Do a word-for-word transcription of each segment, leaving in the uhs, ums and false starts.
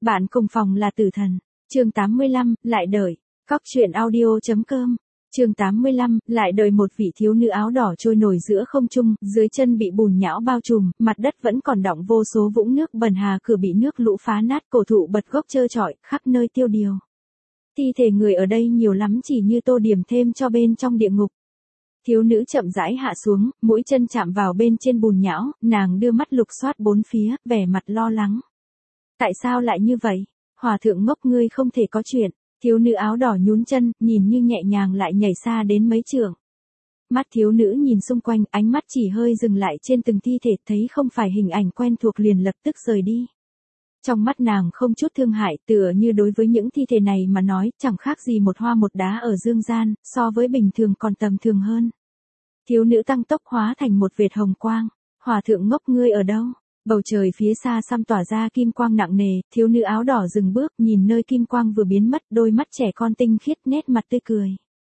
Bạn cùng phòng là tử thần. Chương tám mươi lăm, lại đợi. Cóc truyện audio chấm com. Chương tám mươi lăm, lại đợi một vị thiếu nữ áo đỏ trôi nổi giữa không trung, dưới chân bị bùn nhão bao trùm, mặt đất vẫn còn đọng vô số vũng nước bần hà, cửa bị nước lũ phá nát, cổ thụ bật gốc trơ trọi, khắp nơi tiêu điều. Thi thể người ở đây nhiều lắm, chỉ như tô điểm thêm cho bên trong địa ngục. Thiếu nữ chậm rãi hạ xuống, mũi chân chạm vào bên trên bùn nhão, nàng đưa mắt lục soát bốn phía, vẻ mặt lo lắng. Tại sao lại như vậy? Hòa thượng ngốc, ngươi không thể có chuyện. Thiếu nữ áo đỏ nhún chân, nhìn như nhẹ nhàng lại nhảy xa đến mấy trượng. Mắt thiếu nữ nhìn xung quanh, ánh mắt chỉ hơi dừng lại trên từng thi thể, thấy không phải hình ảnh quen thuộc liền lập tức rời đi. Trong mắt nàng không chút thương hại, tựa như đối với những thi thể này mà nói, chẳng khác gì một hoa một đá ở dương gian, so với bình thường còn tầm thường hơn. Thiếu nữ tăng tốc hóa thành một vệt hồng quang. Hòa thượng ngốc, ngươi ở đâu? Bầu trời phía xa xăm tỏa ra kim quang nặng nề, thiếu nữ áo đỏ dừng bước, nhìn nơi kim quang vừa biến mất, đôi mắt trẻ con tinh khiết, nét mặt tươi cười.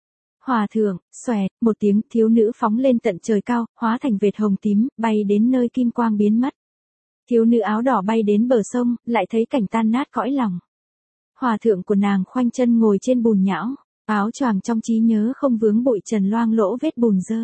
Hòa thượng, xoẹt, một tiếng, thiếu nữ phóng lên tận trời cao, hóa thành vệt hồng tím, bay đến nơi kim quang biến mất. Thiếu nữ áo đỏ bay đến bờ sông, lại thấy cảnh tan nát cõi lòng. Hòa thượng của nàng khoanh chân ngồi trên bùn nhão, áo choàng trong trí nhớ không vướng bụi trần loang lỗ vết bùn dơ.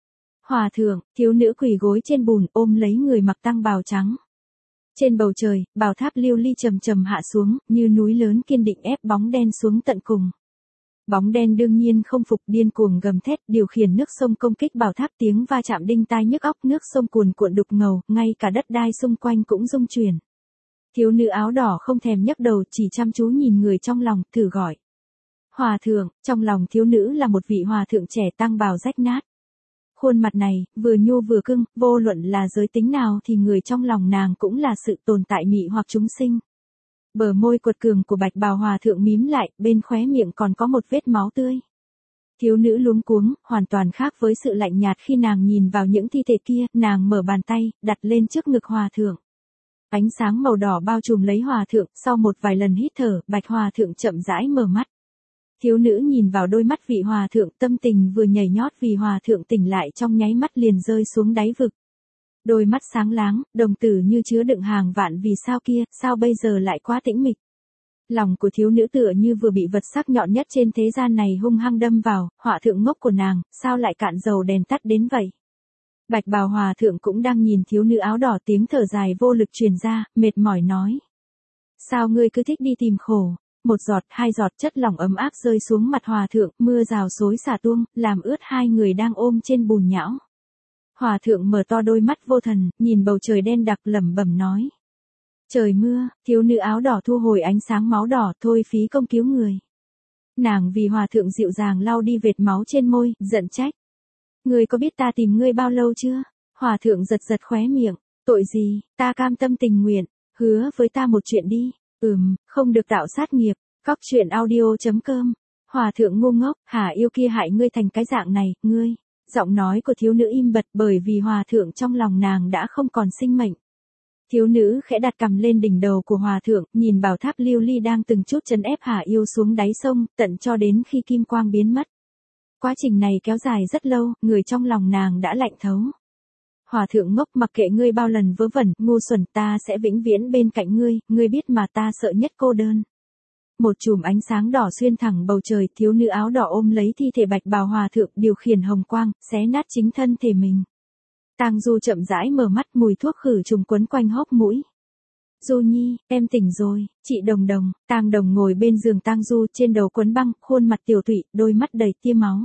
Hòa thượng, thiếu nữ quỳ gối trên bùn, ôm lấy người mặc tang bào trắng. Trên bầu trời, bảo tháp lưu ly trầm trầm hạ xuống, như núi lớn kiên định ép bóng đen xuống tận cùng. Bóng đen đương nhiên không phục, điên cuồng gầm thét, điều khiển nước sông công kích bảo tháp, tiếng va chạm đinh tai nhức óc, nước sông cuồn cuộn đục ngầu, ngay cả đất đai xung quanh cũng rung chuyển. Thiếu nữ áo đỏ không thèm nhấc đầu, chỉ chăm chú nhìn người trong lòng, thử gọi. Hòa thượng, trong lòng thiếu nữ là một vị hòa thượng trẻ tang bào rách nát. Khuôn mặt này, vừa nhu vừa cưng, vô luận là giới tính nào thì người trong lòng nàng cũng là sự tồn tại mị hoặc chúng sinh. Bờ môi quật cường của bạch bào hòa thượng mím lại, bên khóe miệng còn có một vết máu tươi. Thiếu nữ luống cuống, hoàn toàn khác với sự lạnh nhạt khi nàng nhìn vào những thi thể kia, nàng mở bàn tay, đặt lên trước ngực hòa thượng. Ánh sáng màu đỏ bao trùm lấy hòa thượng, sau một vài lần hít thở, bạch hòa thượng chậm rãi mở mắt. Thiếu nữ nhìn vào đôi mắt vị hòa thượng, tâm tình vừa nhảy nhót vì hòa thượng tỉnh lại trong nháy mắt liền rơi xuống đáy vực. Đôi mắt sáng láng, đồng tử như chứa đựng hàng vạn vì sao kia, sao bây giờ lại quá tĩnh mịch. Lòng của thiếu nữ tựa như vừa bị vật sắc nhọn nhất trên thế gian này hung hăng đâm vào, hòa thượng ngốc của nàng, sao lại cạn dầu đèn tắt đến vậy. Bạch bào hòa thượng cũng đang nhìn thiếu nữ áo đỏ, tiếng thở dài vô lực truyền ra, mệt mỏi nói. Sao ngươi cứ thích đi tìm khổ. Một giọt, hai giọt chất lỏng ấm áp rơi xuống mặt hòa thượng, mưa rào xối xả tuông, làm ướt hai người đang ôm trên bùn nhão. Hòa thượng mở to đôi mắt vô thần, nhìn bầu trời đen đặc, lẩm bẩm nói. Trời mưa, thiếu nữ áo đỏ thu hồi ánh sáng máu đỏ, thôi phí công cứu người. Nàng vì hòa thượng dịu dàng lau đi vệt máu trên môi, giận trách. Ngươi có biết ta tìm ngươi bao lâu chưa? Hòa thượng giật giật khóe miệng, tội gì, ta cam tâm tình nguyện, hứa với ta một chuyện đi. Ừm, không được tạo sát nghiệp. Cóc truyện audio chấm com. Hòa thượng ngu ngốc, hả yêu kia hại ngươi thành cái dạng này, ngươi. Giọng nói của thiếu nữ im bặt bởi vì hòa thượng trong lòng nàng đã không còn sinh mệnh. Thiếu nữ khẽ đặt cằm lên đỉnh đầu của hòa thượng, nhìn bảo tháp lưu ly đang từng chút chấn ép hả yêu xuống đáy sông, tận cho đến khi kim quang biến mất. Quá trình này kéo dài rất lâu, người trong lòng nàng đã lạnh thấu. Hòa thượng ngốc, mặc kệ ngươi bao lần vớ vẩn, ngu xuẩn, ta sẽ vĩnh viễn bên cạnh ngươi, ngươi biết mà, ta sợ nhất cô đơn. Một chùm ánh sáng đỏ xuyên thẳng bầu trời, thiếu nữ áo đỏ ôm lấy thi thể bạch bào hòa thượng, điều khiển hồng quang, xé nát chính thân thể mình. Tang Du chậm rãi mở mắt, mùi thuốc khử trùng quấn quanh hốc mũi. Du Nhi, em tỉnh rồi. Chị Đồng Đồng. Tang Đồng ngồi bên giường Tang Du, trên đầu quấn băng, khuôn mặt tiểu tụy, đôi mắt đầy tia máu.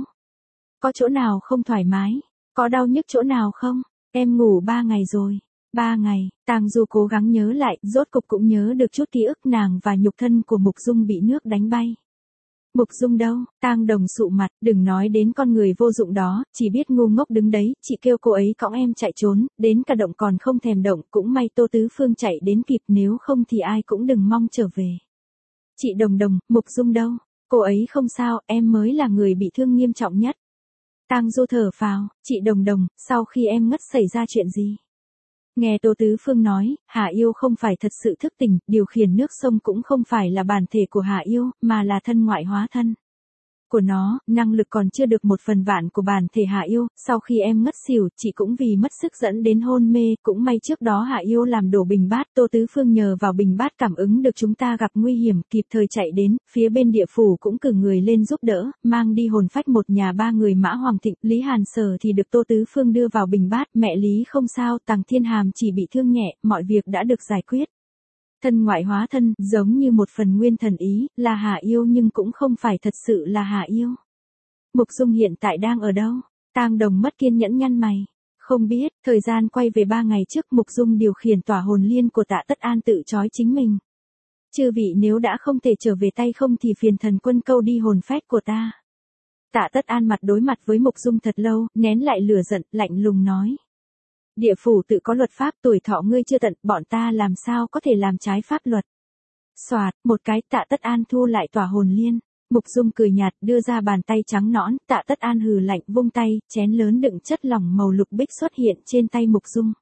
Có chỗ nào không thoải mái? Có đau nhức chỗ nào không? Em ngủ ba ngày rồi. Ba ngày, Tang Du cố gắng nhớ lại, rốt cục cũng nhớ được chút ký ức nàng và nhục thân của Mục Dung bị nước đánh bay. Mục Dung đâu? Tang Đồng sụ mặt, đừng nói đến con người vô dụng đó, chỉ biết ngu ngốc đứng đấy, chị kêu cô ấy cõng em chạy trốn, đến cả động còn không thèm động, cũng may Tô Tứ Phương chạy đến kịp, nếu không thì ai cũng đừng mong trở về. Chị Đồng Đồng, Mục Dung đâu? Cô ấy không sao, em mới là người bị thương nghiêm trọng nhất. Tang Du thở phào, chị Đồng Đồng, sau khi em ngất xảy ra chuyện gì? Nghe Tô Tứ Phương nói, Hạ Yêu không phải thật sự thức tỉnh, điều khiển nước sông cũng không phải là bản thể của Hạ Yêu, mà là thân ngoại hóa thân. của nó, năng lực còn chưa được một phần vạn của bản thể Hạ Yêu, sau khi em ngất xỉu, chị cũng vì mất sức dẫn đến hôn mê, cũng may trước đó Hạ Yêu làm đổ bình bát, Tô Tứ Phương nhờ vào bình bát cảm ứng được chúng ta gặp nguy hiểm, kịp thời chạy đến, phía bên địa phủ cũng cử người lên giúp đỡ, mang đi hồn phách một nhà ba người Mã Hoàng Thịnh, Lý Hàn Sở thì được Tô Tứ Phương đưa vào bình bát, mẹ Lý không sao, Tằng Thiên Hàm chỉ bị thương nhẹ, mọi việc đã được giải quyết. Thân ngoại hóa thân, giống như một phần nguyên thần ý, là Hạ Yêu nhưng cũng không phải thật sự là Hạ Yêu. Mục Dung hiện tại đang ở đâu? Tang Đồng mất kiên nhẫn nhăn mày. Không biết, thời gian quay về ba ngày trước Mục Dung điều khiển tỏa hồn liên của Tạ Tất An tự trói chính mình. Chư vị nếu đã không thể trở về tay không thì phiền thần quân câu đi hồn phách của ta. Tạ Tất An mặt đối mặt với Mục Dung thật lâu, nén lại lửa giận, lạnh lùng nói. Địa phủ tự có luật pháp, tuổi thọ ngươi chưa tận, bọn ta làm sao có thể làm trái pháp luật. Xoạt, một cái, Tạ Tất An thu lại tỏa hồn liên. Mục Dung cười nhạt, đưa ra bàn tay trắng nõn, Tạ Tất An hừ lạnh, vung tay, chén lớn đựng chất lỏng màu lục bích xuất hiện trên tay Mục Dung.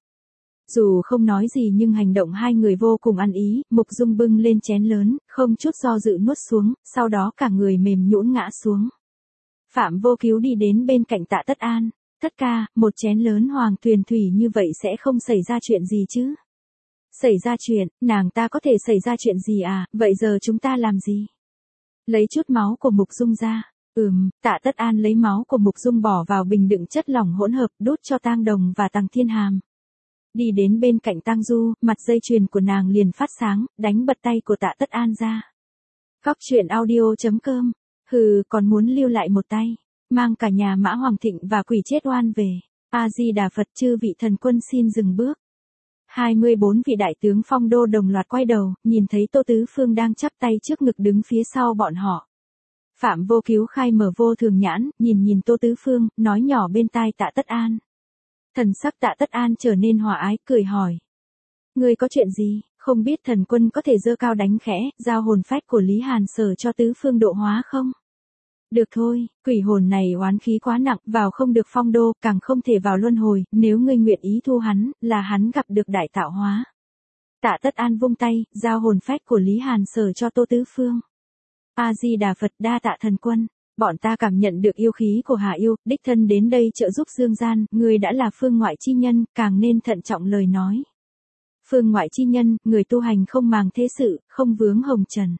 Dù không nói gì nhưng hành động hai người vô cùng ăn ý, Mục Dung bưng lên chén lớn, không chút do dự nuốt xuống, sau đó cả người mềm nhũn ngã xuống. Phạm Vô Cứu đi đến bên cạnh Tạ Tất An. Thất ca, một chén lớn hoàng tuyền thủy như vậy sẽ không xảy ra chuyện gì chứ? Xảy ra chuyện, nàng ta có thể xảy ra chuyện gì à, vậy giờ chúng ta làm gì? Lấy chút máu của Mục Dung ra. Ừm, Tạ Tất An lấy máu của Mục Dung bỏ vào bình đựng chất lỏng hỗn hợp, đút cho Tang Đồng và Tằng Thiên Hàm. Đi đến bên cạnh Tang Du, mặt dây chuyền của nàng liền phát sáng, đánh bật tay của Tạ Tất An ra. Cóc truyện audio chấm com. Hừ, còn muốn lưu lại một tay. Mang cả nhà Mã Hoàng Thịnh và quỷ chết oan về. A-di-đà Phật, chư vị thần quân xin dừng bước. hai mươi bốn vị đại tướng Phong Đô đồng loạt quay đầu, nhìn thấy Tô Tứ Phương đang chắp tay trước ngực đứng phía sau bọn họ. Phạm Vô Cứu khai mở vô thường nhãn, nhìn nhìn Tô Tứ Phương, nói nhỏ bên tai Tạ Tất An. Thần sắc Tạ Tất An trở nên hòa ái, cười hỏi. Ngươi có chuyện gì, không biết thần quân có thể giơ cao đánh khẽ, giao hồn phách của Lý Hàn Sở cho Tứ Phương độ hóa không? Được thôi, quỷ hồn này oán khí quá nặng, vào không được Phong Đô, càng không thể vào luân hồi, nếu ngươi nguyện ý thu hắn, là hắn gặp được đại tạo hóa. Tạ Tất An vung tay, giao hồn phách của Lý Hàn Sở cho Tô Tứ Phương. A-di-đà Phật, đa tạ thần quân, bọn ta cảm nhận được yêu khí của Hạ Yêu, đích thân đến đây trợ giúp dương gian, ngươi đã là phương ngoại chi nhân, càng nên thận trọng lời nói. Phương ngoại chi nhân, người tu hành không màng thế sự, không vướng hồng trần.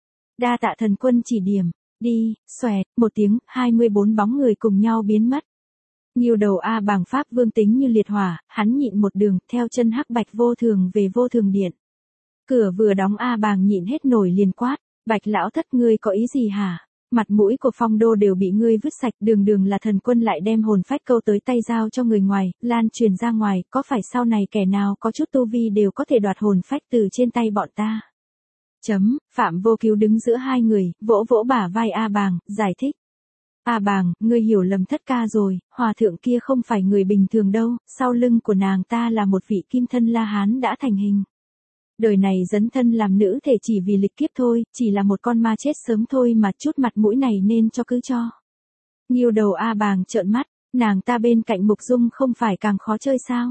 Đa tạ thần quân chỉ điểm. Đi, xoẹt, một tiếng, hai mươi bốn bóng người cùng nhau biến mất. Nhiều đầu A Bàng Pháp Vương tính như liệt hỏa, hắn nhịn một đường, theo chân hắc bạch vô thường về vô thường điện. Cửa vừa đóng A Bàng nhịn hết nổi liền quát, Bạch lão thất ngươi có ý gì hả? Mặt mũi của Phong Đô đều bị ngươi vứt sạch, đường đường là thần quân lại đem hồn phách câu tới tay giao cho người ngoài, lan truyền ra ngoài, có phải sau này kẻ nào có chút tu vi đều có thể đoạt hồn phách từ trên tay bọn ta? Chấm, Phạm Vô Cứu đứng giữa hai người, vỗ vỗ bả vai A Bàng, giải thích. A Bàng, ngươi hiểu lầm thất ca rồi, hòa thượng kia không phải người bình thường đâu, sau lưng của nàng ta là một vị kim thân La Hán đã thành hình. Đời này dấn thân làm nữ thể chỉ vì lịch kiếp thôi, chỉ là một con ma chết sớm thôi mà chút mặt mũi này nên cho cứ cho. Nhiều đầu A Bàng trợn mắt, nàng ta bên cạnh Mục Dung không phải càng khó chơi sao?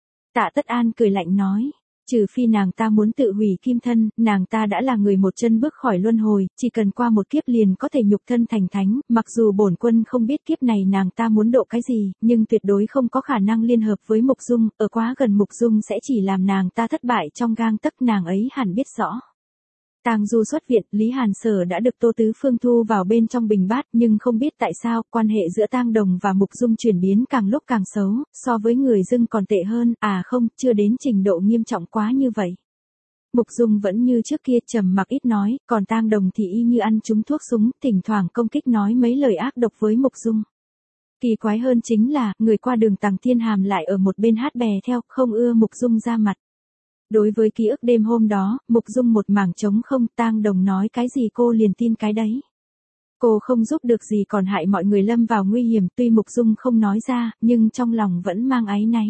Tạ Tất An cười lạnh nói. Trừ phi nàng ta muốn tự hủy kim thân, nàng ta đã là người một chân bước khỏi luân hồi, chỉ cần qua một kiếp liền có thể nhục thân thành thánh, mặc dù bổn quân không biết kiếp này nàng ta muốn độ cái gì, nhưng tuyệt đối không có khả năng liên hợp với Mục Dung, ở quá gần Mục Dung sẽ chỉ làm nàng ta thất bại trong gang tấc, nàng ấy hẳn biết rõ. Tang Du xuất viện, Lý Hàn Sở đã được Tô Tứ Phương thu vào bên trong bình bát, nhưng không biết tại sao, quan hệ giữa Tang Đồng và Mục Dung chuyển biến càng lúc càng xấu, so với người dưng còn tệ hơn, à không, chưa đến trình độ nghiêm trọng quá như vậy. Mục Dung vẫn như trước kia trầm mặc ít nói, còn Tang Đồng thì y như ăn trúng thuốc súng, thỉnh thoảng công kích nói mấy lời ác độc với Mục Dung. Kỳ quái hơn chính là, người qua đường Tằng Thiên Hàm lại ở một bên hát bè theo, không ưa Mục Dung ra mặt. Đối với ký ức đêm hôm đó, Mục Dung một mảng trống không, Tang Đồng nói cái gì cô liền tin cái đấy. Cô không giúp được gì còn hại mọi người lâm vào nguy hiểm, tuy Mục Dung không nói ra, nhưng trong lòng vẫn mang áy náy.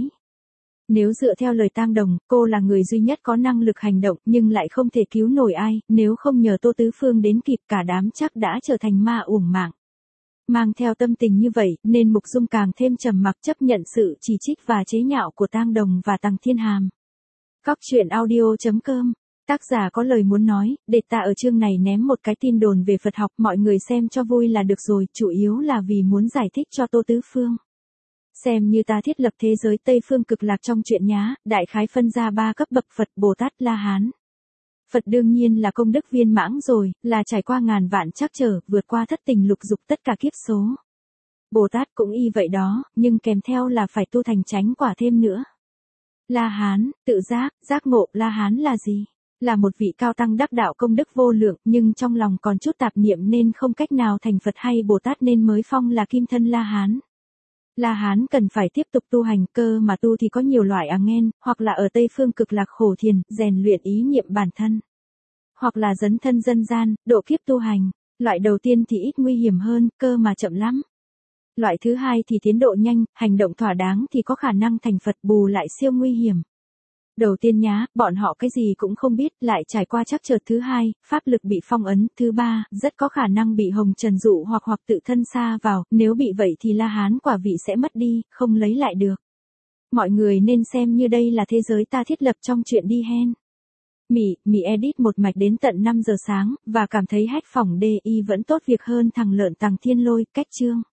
Nếu dựa theo lời Tang Đồng, cô là người duy nhất có năng lực hành động, nhưng lại không thể cứu nổi ai, nếu không nhờ Tô Tứ Phương đến kịp cả đám chắc đã trở thành ma uổng mạng. Mang theo tâm tình như vậy, nên Mục Dung càng thêm trầm mặc chấp nhận sự chỉ trích và chế nhạo của Tang Đồng và Tằng Thiên Hàm. Cóc truyện audio chấm com Tác giả có lời muốn nói, để ta ở chương này ném một cái tin đồn về Phật học, mọi người xem cho vui là được rồi, chủ yếu là vì muốn giải thích cho Tô Tứ Phương. Xem như ta thiết lập thế giới Tây Phương cực lạc trong truyện nhá, đại khái phân ra ba cấp bậc Phật, Bồ Tát, La Hán. Phật đương nhiên là công đức viên mãn rồi, là trải qua ngàn vạn trắc trở, vượt qua thất tình lục dục tất cả kiếp số. Bồ Tát cũng y vậy đó, nhưng kèm theo là phải tu thành chánh quả thêm nữa. La Hán, tự giác, giác ngộ. La Hán là gì? Là một vị cao tăng đắc đạo công đức vô lượng, nhưng trong lòng còn chút tạp niệm nên không cách nào thành Phật hay Bồ Tát nên mới phong là kim thân La Hán. La Hán cần phải tiếp tục tu hành, cơ mà tu thì có nhiều loại à nghen, hoặc là ở Tây Phương cực lạc khổ thiền, rèn luyện ý niệm bản thân. Hoặc là dấn thân dân gian, độ kiếp tu hành. Loại đầu tiên thì ít nguy hiểm hơn, cơ mà chậm lắm. Loại thứ hai thì tiến độ nhanh, hành động thỏa đáng thì có khả năng thành Phật, bù lại siêu nguy hiểm. Đầu tiên nhá, bọn họ cái gì cũng không biết, lại trải qua trắc trở. Thứ hai, pháp lực bị phong ấn. Thứ ba, rất có khả năng bị hồng trần dụ hoặc hoặc tự thân sa vào, nếu bị vậy thì La Hán quả vị sẽ mất đi, không lấy lại được. Mọi người nên xem như đây là thế giới ta thiết lập trong chuyện đi hen. Mị, Mị edit một mạch đến tận năm giờ sáng, và cảm thấy hack phỏng đê i vẫn tốt việc hơn thằng lợn Tằng Thiên Lôi, cách chương.